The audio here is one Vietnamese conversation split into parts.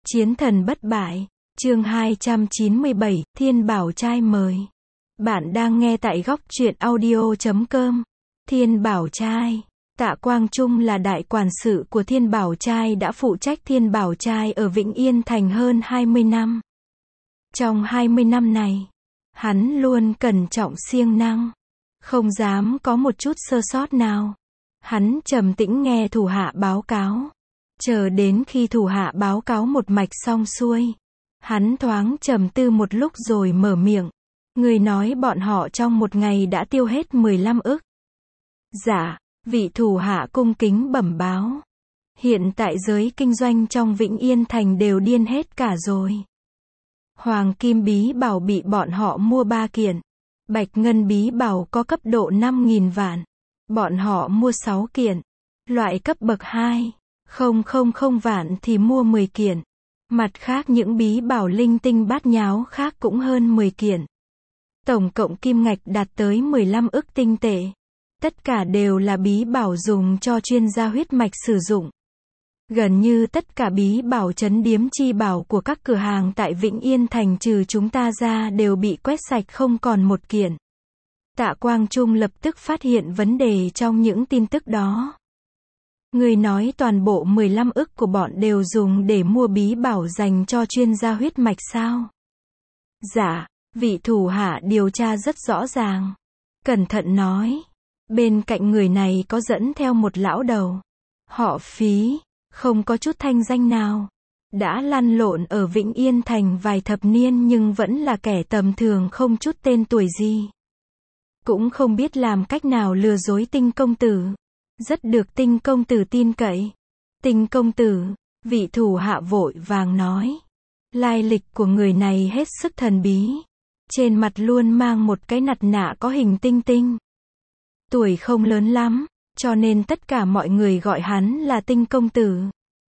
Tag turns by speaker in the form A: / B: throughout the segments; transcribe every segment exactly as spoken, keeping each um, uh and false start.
A: Chiến thần bất bại, chương hai trăm chín mươi bảy, Thiên Bảo Trai mời. Bạn đang nghe tại góc truyện audio chấm com. Thiên Bảo Trai. Tạ Quang Trung là đại quản sự của Thiên Bảo Trai đã phụ trách Thiên Bảo Trai ở Vĩnh Yên Thành hơn hai mươi năm. Trong hai mươi năm này, hắn luôn cẩn trọng siêng năng, không dám có một chút sơ sót nào. Hắn trầm tĩnh nghe thủ hạ báo cáo. Chờ đến khi thủ hạ báo cáo một mạch xong xuôi, hắn thoáng trầm tư một lúc rồi mở miệng. Người nói bọn họ trong một ngày đã tiêu hết mười lăm ức. Dạ, vị thủ hạ cung kính bẩm báo. Hiện tại giới kinh doanh trong Vĩnh Yên Thành đều điên hết cả rồi. Hoàng kim bí bảo bị bọn họ mua ba kiện. Bạch ngân bí bảo có cấp độ năm nghìn vạn. Bọn họ mua sáu kiện. Loại cấp bậc hai. Không không không vạn thì mua mười kiện. Mặt khác những bí bảo linh tinh bát nháo khác cũng hơn mười kiện. Tổng cộng kim ngạch đạt tới mười lăm ức tinh tệ. Tất cả đều là bí bảo dùng cho chuyên gia huyết mạch sử dụng. Gần như tất cả bí bảo trấn điếm chi bảo của các cửa hàng tại Vĩnh Yên Thành trừ chúng ta ra đều bị quét sạch không còn một kiện. Tạ Quang Trung lập tức phát hiện vấn đề trong những tin tức đó. Người nói toàn bộ mười lăm ức của bọn đều dùng để mua bí bảo dành cho chuyên gia huyết mạch sao? Dạ, vị thủ hạ điều tra rất rõ ràng. Cẩn thận nói. Bên cạnh người này có dẫn theo một lão đầu. Họ Phí, không có chút thanh danh nào. Đã lăn lộn ở Vĩnh Yên Thành vài thập niên nhưng vẫn là kẻ tầm thường không chút tên tuổi gì. Cũng không biết làm cách nào lừa dối Tinh công tử. Rất được Tinh công tử tin cậy. Tinh công tử, vị thủ hạ vội vàng nói. Lai lịch của người này hết sức thần bí. Trên mặt luôn mang một cái mặt nạ có hình tinh tinh. Tuổi không lớn lắm, cho nên tất cả mọi người gọi hắn là Tinh công tử.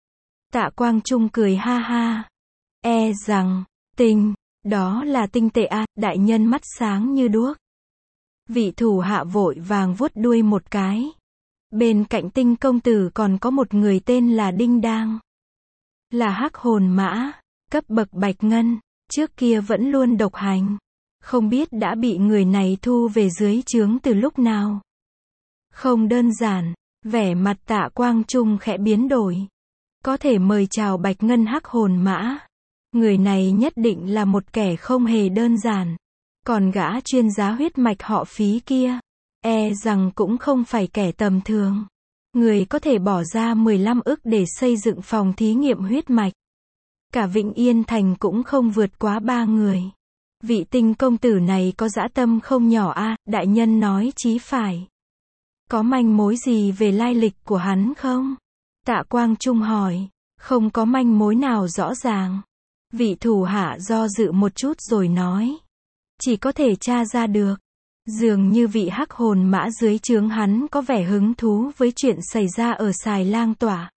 A: Tạ Quang Trung cười ha ha. E rằng, Tinh, đó là tinh tệ à, đại nhân mắt sáng như đuốc. Vị thủ hạ vội vàng vuốt đuôi một cái. Bên cạnh Tinh công tử còn có một người tên là Đinh Đang. Là hắc hồn mã, cấp bậc bạch ngân, trước kia vẫn luôn độc hành. Không biết đã bị người này thu về dưới trướng từ lúc nào. Không đơn giản, vẻ mặt Tạ Quang Trung khẽ biến đổi. Có thể mời chào bạch ngân hắc hồn mã. Người này nhất định là một kẻ không hề đơn giản. Còn gã chuyên gia huyết mạch họ Phí kia, e rằng cũng không phải kẻ tầm thường. Người có thể bỏ ra mười lăm ức để xây dựng phòng thí nghiệm huyết mạch. Cả Vĩnh Yên Thành cũng không vượt quá ba người. Vị Tinh công tử này có dã tâm không nhỏ a, à, đại nhân nói chí phải. Có manh mối gì về lai lịch của hắn không? Tạ Quang Trung hỏi. Không có manh mối nào rõ ràng. Vị thủ hạ do dự một chút rồi nói. Chỉ có thể tra ra được. Dường như vị hắc hồn mã dưới trướng hắn có vẻ hứng thú với chuyện xảy ra ở Xài Lang Tỏa.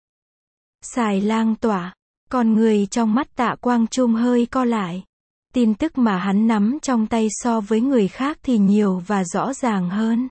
A: Xài Lang Tỏa, con người trong mắt Tạ Quang Trung hơi co lại. Tin tức mà hắn nắm trong tay so với người khác thì nhiều và rõ ràng hơn.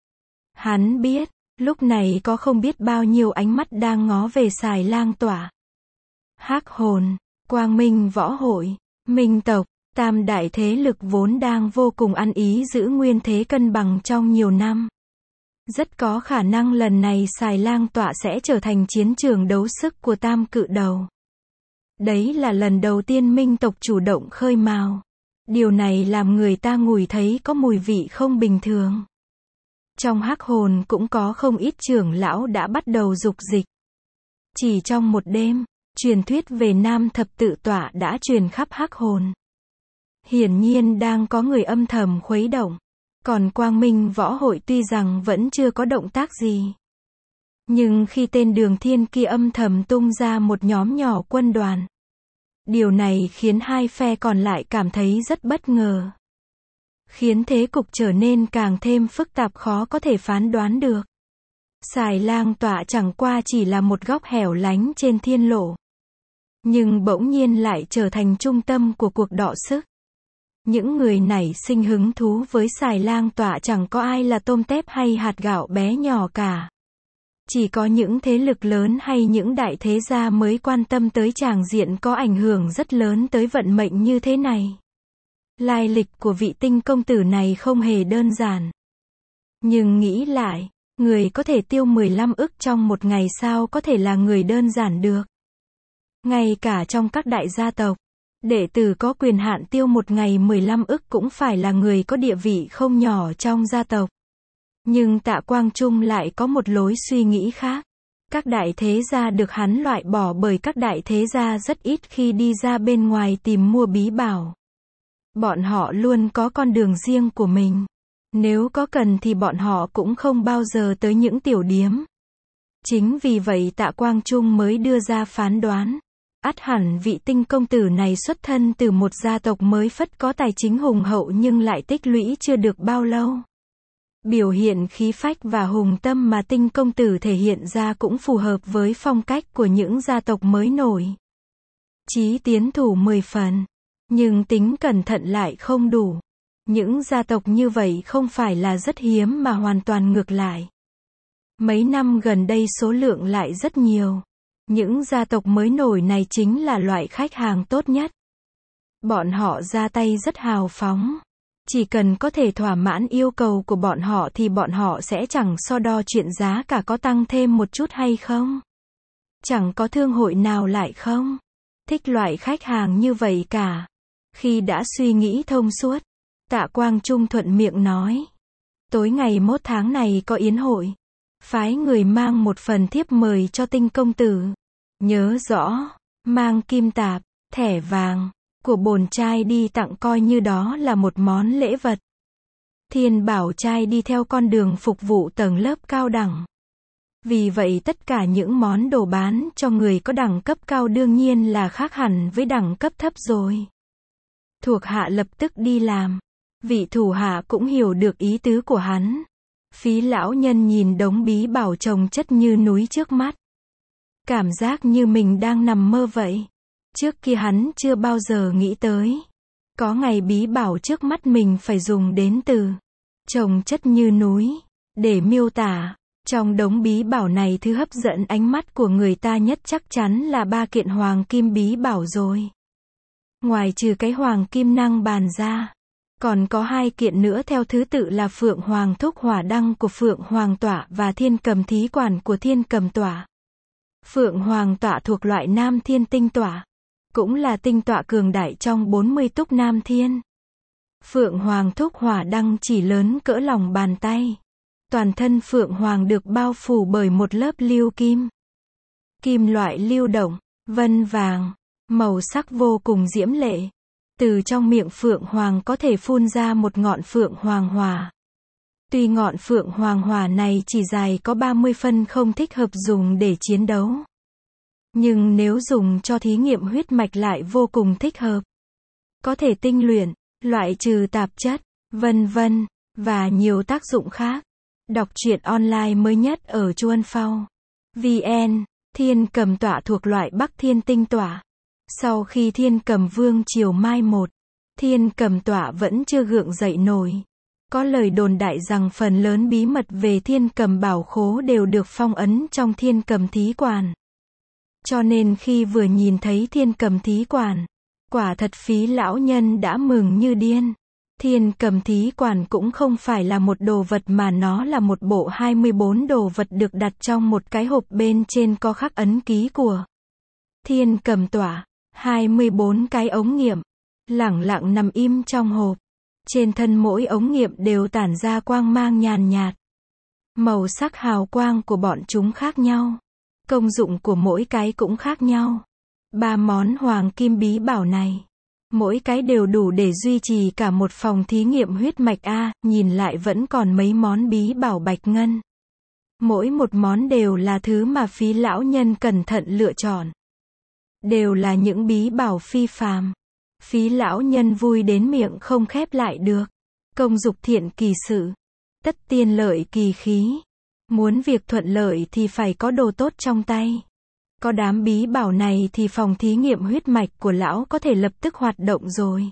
A: Hắn biết, lúc này có không biết bao nhiêu ánh mắt đang ngó về Xài Lang Tỏa. Hắc hồn, Quang Minh võ hội, Minh tộc, tam đại thế lực vốn đang vô cùng ăn ý giữ nguyên thế cân bằng trong nhiều năm. Rất có khả năng lần này Xài Lang Tọa sẽ trở thành chiến trường đấu sức của tam cự đầu. Đấy là lần đầu tiên Minh tộc chủ động khơi mào. Điều này làm người ta ngửi thấy có mùi vị không bình thường. Trong hắc hồn cũng có không ít trưởng lão đã bắt đầu dục dịch. Chỉ trong một đêm, truyền thuyết về Nam Thập Tự Tọa đã truyền khắp hắc hồn. Hiển nhiên đang có người âm thầm khuấy động. Còn Quang Minh võ hội tuy rằng vẫn chưa có động tác gì. Nhưng khi tên Đường Thiên kia âm thầm tung ra một nhóm nhỏ quân đoàn. Điều này khiến hai phe còn lại cảm thấy rất bất ngờ. Khiến thế cục trở nên càng thêm phức tạp khó có thể phán đoán được. Xài Lang Tọa chẳng qua chỉ là một góc hẻo lánh trên thiên lộ. Nhưng bỗng nhiên lại trở thành trung tâm của cuộc đọ sức. Những người nảy sinh hứng thú với Xài Lang Tọa chẳng có ai là tôm tép hay hạt gạo bé nhỏ cả. Chỉ có những thế lực lớn hay những đại thế gia mới quan tâm tới tràng diện có ảnh hưởng rất lớn tới vận mệnh như thế này. Lai lịch của vị tinh công tử này không hề đơn giản. Nhưng nghĩ lại, người có thể tiêu mười lăm ức trong một ngày sao có thể là người đơn giản được. Ngay cả trong các đại gia tộc, đệ tử có quyền hạn tiêu một ngày mười lăm ức cũng phải là người có địa vị không nhỏ trong gia tộc. Nhưng Tạ Quang Trung lại có một lối suy nghĩ khác. Các đại thế gia được hắn loại bỏ bởi các đại thế gia rất ít khi đi ra bên ngoài tìm mua bí bảo. Bọn họ luôn có con đường riêng của mình. Nếu có cần thì bọn họ cũng không bao giờ tới những tiểu điếm. Chính vì vậy Tạ Quang Trung mới đưa ra phán đoán. Ắt hẳn vị tinh công tử này xuất thân từ một gia tộc mới phất có tài chính hùng hậu nhưng lại tích lũy chưa được bao lâu. Biểu hiện khí phách và hùng tâm mà tinh công tử thể hiện ra cũng phù hợp với phong cách của những gia tộc mới nổi. Chí tiến thủ mười phần, nhưng tính cẩn thận lại không đủ. Những gia tộc như vậy không phải là rất hiếm mà hoàn toàn ngược lại. Mấy năm gần đây số lượng lại rất nhiều. Những gia tộc mới nổi này chính là loại khách hàng tốt nhất. Bọn họ ra tay rất hào phóng. Chỉ cần có thể thỏa mãn yêu cầu của bọn họ thì bọn họ sẽ chẳng so đo chuyện giá cả có tăng thêm một chút hay không. Chẳng có thương hội nào lại không thích loại khách hàng như vậy cả. Khi đã suy nghĩ thông suốt, Tạ Quang Trung thuận miệng nói. Tối ngày mốt tháng này có yến hội. Phái người mang một phần thiếp mời cho tinh công tử. Nhớ rõ, mang kim tạp, thẻ vàng của bổn trai đi tặng coi như đó là một món lễ vật. Thiên bảo trai đi theo con đường phục vụ tầng lớp cao đẳng. Vì vậy tất cả những món đồ bán cho người có đẳng cấp cao đương nhiên là khác hẳn với đẳng cấp thấp rồi. Thuộc hạ lập tức đi làm. Vị thủ hạ cũng hiểu được ý tứ của hắn. Phí lão nhân nhìn đống bí bảo chồng chất như núi trước mắt. Cảm giác như mình đang nằm mơ vậy. Trước kia hắn chưa bao giờ nghĩ tới. Có ngày bí bảo trước mắt mình phải dùng đến từ chồng chất như núi để miêu tả. Trong đống bí bảo này thứ hấp dẫn ánh mắt của người ta nhất chắc chắn là ba kiện hoàng kim bí bảo rồi. Ngoài trừ cái hoàng kim năng bàn ra, còn có hai kiện nữa theo thứ tự là Phượng Hoàng Thúc Hỏa Đăng của Phượng Hoàng Tọa và Thiên Cầm Thí Quản của Thiên Cầm Tọa. Phượng Hoàng Tọa thuộc loại Nam Thiên tinh tọa, cũng là tinh tọa cường đại trong bốn mươi túc Nam Thiên. Phượng Hoàng Thúc Hỏa Đăng chỉ lớn cỡ lòng bàn tay. Toàn thân Phượng Hoàng được bao phủ bởi một lớp lưu kim. Kim loại lưu động, vân vàng, màu sắc vô cùng diễm lệ. Từ trong miệng Phượng Hoàng có thể phun ra một ngọn Phượng Hoàng Hỏa. Tuy ngọn Phượng Hoàng Hỏa này chỉ dài có ba mươi phân không thích hợp dùng để chiến đấu. Nhưng nếu dùng cho thí nghiệm huyết mạch lại vô cùng thích hợp. Có thể tinh luyện, loại trừ tạp chất, vân vân, và nhiều tác dụng khác. Đọc truyện online mới nhất ở Chuan Phao. vê en, Thiên Cầm Tọa thuộc loại Bắc Thiên tinh tọa. Sau khi Thiên Cầm Vương triều mai một, Thiên Cầm Tọa vẫn chưa gượng dậy nổi. Có lời đồn đại rằng phần lớn bí mật về Thiên Cầm Bảo Khố đều được phong ấn trong Thiên Cầm Thí Quản. Cho nên khi vừa nhìn thấy Thiên Cầm Thí Quản, quả thật Phí lão nhân đã mừng như điên. Thiên Cầm Thí Quản cũng không phải là một đồ vật mà nó là một bộ hai mươi bốn đồ vật được đặt trong một cái hộp bên trên có khắc ấn ký của Thiên Cầm Tọa. hai mươi bốn cái ống nghiệm, lẳng lặng nằm im trong hộp. Trên thân mỗi ống nghiệm đều tản ra quang mang nhàn nhạt. Màu sắc hào quang của bọn chúng khác nhau. Công dụng của mỗi cái cũng khác nhau. Ba món hoàng kim bí bảo này, mỗi cái đều đủ để duy trì cả một phòng thí nghiệm huyết mạch A, nhìn lại vẫn còn mấy món bí bảo bạch ngân. Mỗi một món đều là thứ mà Phí lão nhân cẩn thận lựa chọn. Đều là những bí bảo phi phàm. Phí lão nhân vui đến miệng không khép lại được. Công dục thiện kỳ sự, tất tiên lợi kỳ khí. Muốn việc thuận lợi thì phải có đồ tốt trong tay. Có đám bí bảo này thì phòng thí nghiệm huyết mạch của lão có thể lập tức hoạt động rồi.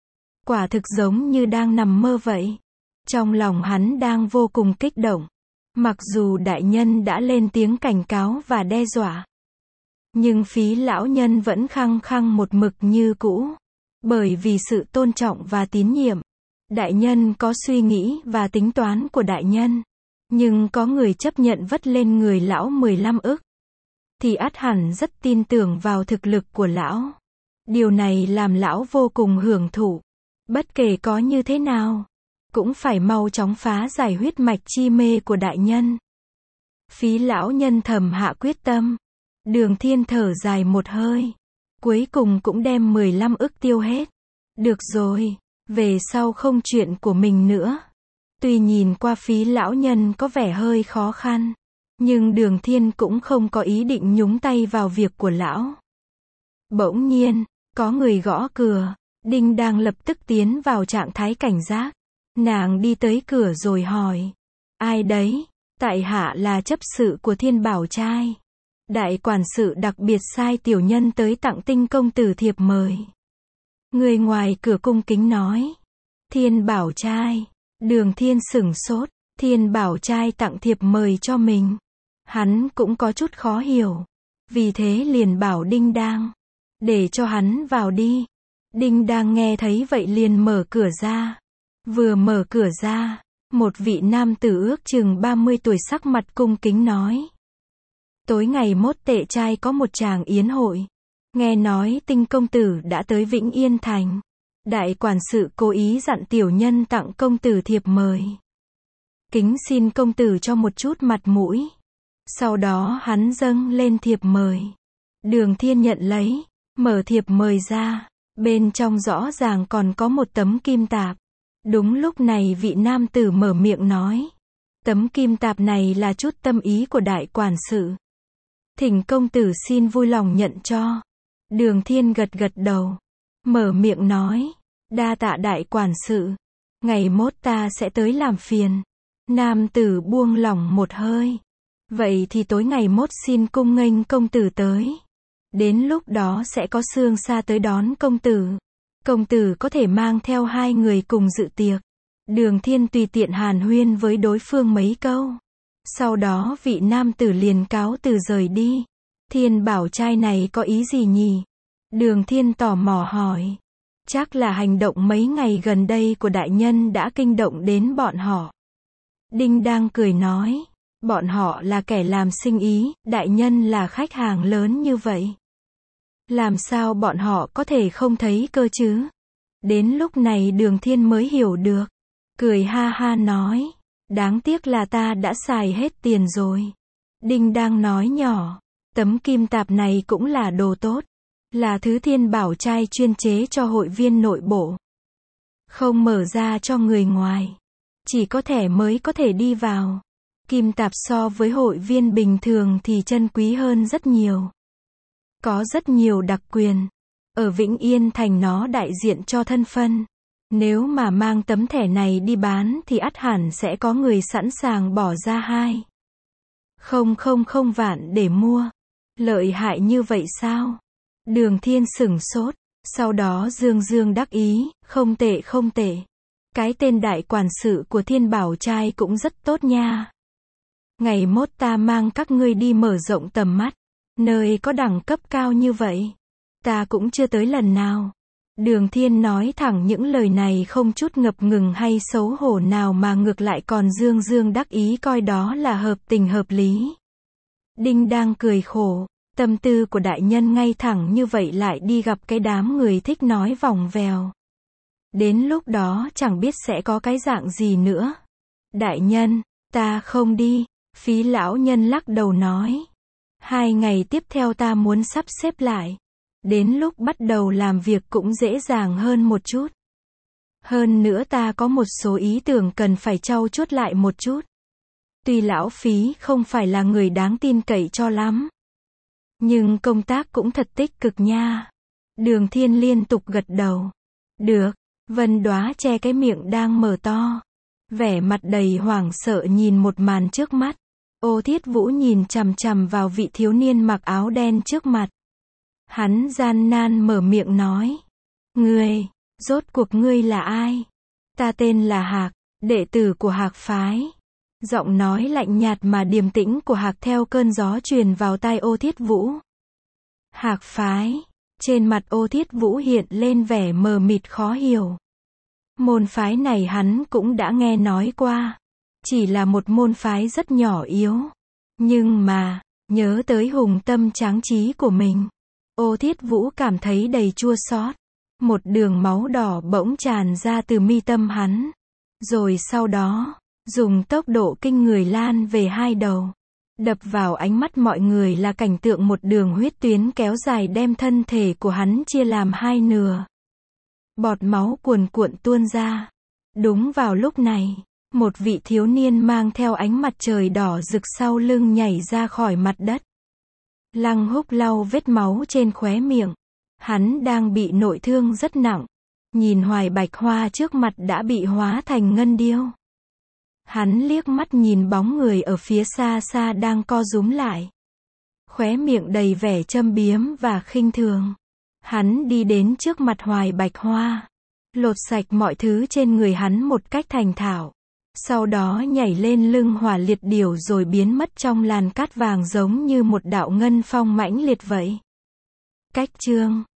A: Quả thực giống như đang nằm mơ vậy. Trong lòng hắn đang vô cùng kích động. Mặc dù đại nhân đã lên tiếng cảnh cáo và đe dọa, nhưng Phí lão nhân vẫn khăng khăng một mực như cũ. Bởi vì sự tôn trọng và tín nhiệm, đại nhân có suy nghĩ và tính toán của đại nhân. Nhưng có người chấp nhận vất lên người lão mười lăm ức, thì ắt hẳn rất tin tưởng vào thực lực của lão. Điều này làm lão vô cùng hưởng thụ. Bất kể có như thế nào, cũng phải mau chóng phá giải huyết mạch chi mê của đại nhân. Phí lão nhân thầm hạ quyết tâm. Đường Thiên thở dài một hơi. Cuối cùng cũng đem mười lăm ức tiêu hết. Được rồi, về sau không chuyện của mình nữa. Tuy nhìn qua Phí lão nhân có vẻ hơi khó khăn, nhưng Đường Thiên cũng không có ý định nhúng tay vào việc của lão. Bỗng nhiên, có người gõ cửa. Đinh đang lập tức tiến vào trạng thái cảnh giác. Nàng đi tới cửa rồi hỏi. Ai đấy? Tại hạ là chấp sự của Thiên Bảo Trai. Đại quản sự đặc biệt sai tiểu nhân tới tặng Tinh công tử thiệp mời. Người ngoài cửa cung kính nói. Thiên Bảo Trai. Đường Thiên sửng sốt. Thiên Bảo Trai tặng thiệp mời cho mình. Hắn cũng có chút khó hiểu. Vì thế liền bảo Đinh Đang. Để cho hắn vào đi. Đinh Đang nghe thấy vậy liền mở cửa ra. Vừa mở cửa ra, một vị nam tử ước chừng ba mươi tuổi sắc mặt cung kính nói. Tối ngày mốt tệ trai có một tràng yến hội. Nghe nói Tinh công tử đã tới Vĩnh Yên Thành. Đại quản sự cố ý dặn tiểu nhân tặng công tử thiệp mời. Kính xin công tử cho một chút mặt mũi. Sau đó hắn dâng lên thiệp mời. Đường Thiên nhận lấy, mở thiệp mời ra. Bên trong rõ ràng còn có một tấm kim tạp. Đúng lúc này vị nam tử mở miệng nói. Tấm kim tạp này là chút tâm ý của đại quản sự. Thỉnh công tử xin vui lòng nhận cho. Đường Thiên gật gật đầu. Mở miệng nói. Đa tạ đại quản sự. Ngày mốt ta sẽ tới làm phiền. Nam tử buông lỏng một hơi. Vậy thì tối ngày mốt xin cung nghênh công tử tới. Đến lúc đó sẽ có Sương Sa tới đón công tử. Công tử có thể mang theo hai người cùng dự tiệc. Đường Thiên tùy tiện hàn huyên với đối phương mấy câu. Sau đó vị nam tử liền cáo từ rời đi. Thiên Bảo Trai này có ý gì nhỉ? Đường Thiên tò mò hỏi. Chắc là hành động mấy ngày gần đây của đại nhân đã kinh động đến bọn họ. Đinh đang cười nói. Bọn họ là kẻ làm sinh ý, đại nhân là khách hàng lớn như vậy. Làm sao bọn họ có thể không thấy cơ chứ? Đến lúc này Đường Thiên mới hiểu được. Cười ha ha nói. Đáng tiếc là ta đã xài hết tiền rồi. Đinh đang nói nhỏ. Tấm kim tạp này cũng là đồ tốt. Là thứ Thiên Bảo Trai chuyên chế cho hội viên nội bộ. Không mở ra cho người ngoài. Chỉ có thẻ mới có thể đi vào. Kim tạp so với hội viên bình thường thì chân quý hơn rất nhiều. Có rất nhiều đặc quyền. Ở Vĩnh Yên Thành nó đại diện cho thân phân. Nếu mà mang tấm thẻ này đi bán thì ắt hẳn sẽ có người sẵn sàng bỏ ra hai. Không không không vạn để mua. Lợi hại như vậy sao? Đường Thiên sửng sốt. Sau đó dương dương đắc ý. Không tệ không tệ. Cái tên đại quản sự của Thiên Bảo Trai cũng rất tốt nha. Ngày mốt ta mang các ngươi đi mở rộng tầm mắt. Nơi có đẳng cấp cao như vậy. Ta cũng chưa tới lần nào. Đường Thiên nói thẳng những lời này không chút ngập ngừng hay xấu hổ nào mà ngược lại còn dương dương đắc ý coi đó là hợp tình hợp lý. Đinh đang cười khổ. Tâm tư của đại nhân ngay thẳng như vậy lại đi gặp cái đám người thích nói vòng vèo. Đến lúc đó chẳng biết sẽ có cái dạng gì nữa. Đại nhân, ta không đi. Phí lão nhân lắc đầu nói. Hai ngày tiếp theo ta muốn sắp xếp lại. Đến lúc bắt đầu làm việc cũng dễ dàng hơn một chút. Hơn nữa ta có một số ý tưởng cần phải trau chuốt lại một chút. Tuy lão Phí không phải là người đáng tin cậy cho lắm. Nhưng công tác cũng thật tích cực nha. Đường Thiên liên tục gật đầu. Được. Vân Đóa che cái miệng đang mở to. Vẻ mặt đầy hoảng sợ nhìn một màn trước mắt. Ô Thiết Vũ nhìn chằm chằm vào vị thiếu niên mặc áo đen trước mặt. Hắn gian nan mở miệng nói. Ngươi, rốt cuộc ngươi là ai? Ta tên là Hạc, đệ tử của Hạc phái. Giọng nói lạnh nhạt mà điềm tĩnh của Hạc theo cơn gió truyền vào tai Ô Thiết Vũ. Hạc phái. Trên mặt Ô Thiết Vũ hiện lên vẻ mờ mịt khó hiểu. Môn phái này hắn cũng đã nghe nói qua. Chỉ là một môn phái rất nhỏ yếu. Nhưng mà, nhớ tới hùng tâm tráng trí của mình. Ô Thiết Vũ cảm thấy đầy chua xót. Một đường máu đỏ bỗng tràn ra từ mi tâm hắn. Rồi sau đó, dùng tốc độ kinh người lan về hai đầu. Đập vào ánh mắt mọi người là cảnh tượng một đường huyết tuyến kéo dài đem thân thể của hắn chia làm hai nửa. Bọt máu cuồn cuộn tuôn ra. Đúng vào lúc này, một vị thiếu niên mang theo ánh mặt trời đỏ rực sau lưng nhảy ra khỏi mặt đất. Lăng Húc lau vết máu trên khóe miệng. Hắn đang bị nội thương rất nặng. Nhìn Hoài Bạch Hoa trước mặt đã bị hóa thành ngân điêu. Hắn liếc mắt nhìn bóng người ở phía xa xa đang co rúm lại. Khóe miệng đầy vẻ châm biếm và khinh thường. Hắn đi đến trước mặt Hoài Bạch Hoa. Lột sạch mọi thứ trên người hắn một cách thành thạo. Sau đó nhảy lên lưng Hỏa Liệt Điểu rồi biến mất trong làn cát vàng giống như một đạo ngân phong mãnh liệt vậy. Cách chương